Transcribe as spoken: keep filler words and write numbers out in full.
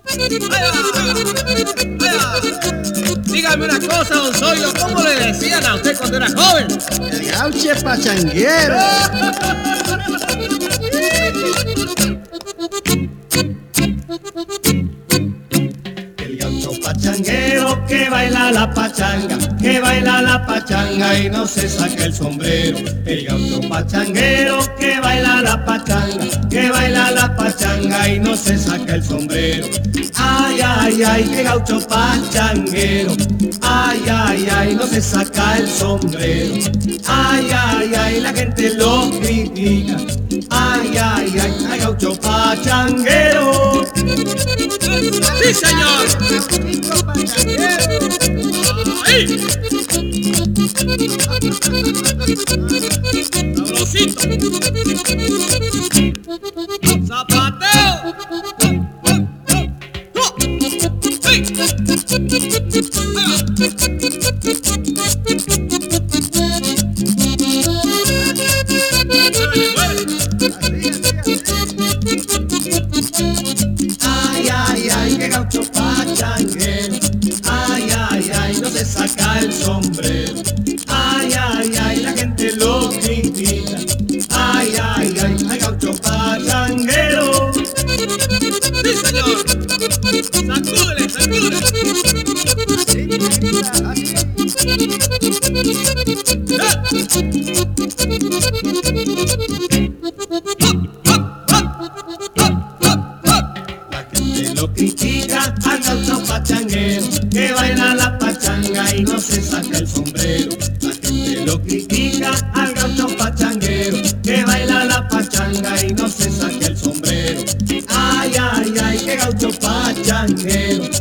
Dígame una cosa, don Zoilo, ¿cómo le decían a usted cuando era joven? El gauche pachanguero. El gaucho pachanguero que baila la pachanga, que baila la pachanga y no se saca el sombrero. El gaucho pachanguero que baila la pachanga, que baila la pachanga y no se saca el sombrero. Ay, ay, ay, qué gaucho pachanguero. Ay, ay, ay, no se saca el sombrero. Ay, ay, ay, la gente lo critica. Ay, ay, ay, ay, gaucho pachanguero. ¡Sí, señor! ¡Ahí! ¡Sabrosito! ¡Zapateo! ¡Hey! Ay, ay, ay, qué gaucho pachanguero. Ay, ay, ay, no se saca el sombrero. Ay, ay, ay, la gente lo critica. Ay, ay, ay, ay, gaucho pachanguero. ¡Sí, señor! ¡Sacúdele, sacúdele! La gente lo critica al gaucho pachanguero, que baila la pachanga y no se saca el sombrero. La gente lo critica al gaucho pachanguero, que baila la pachanga y no se saca el sombrero. Ay, ay, ay, qué gaucho pachanguero.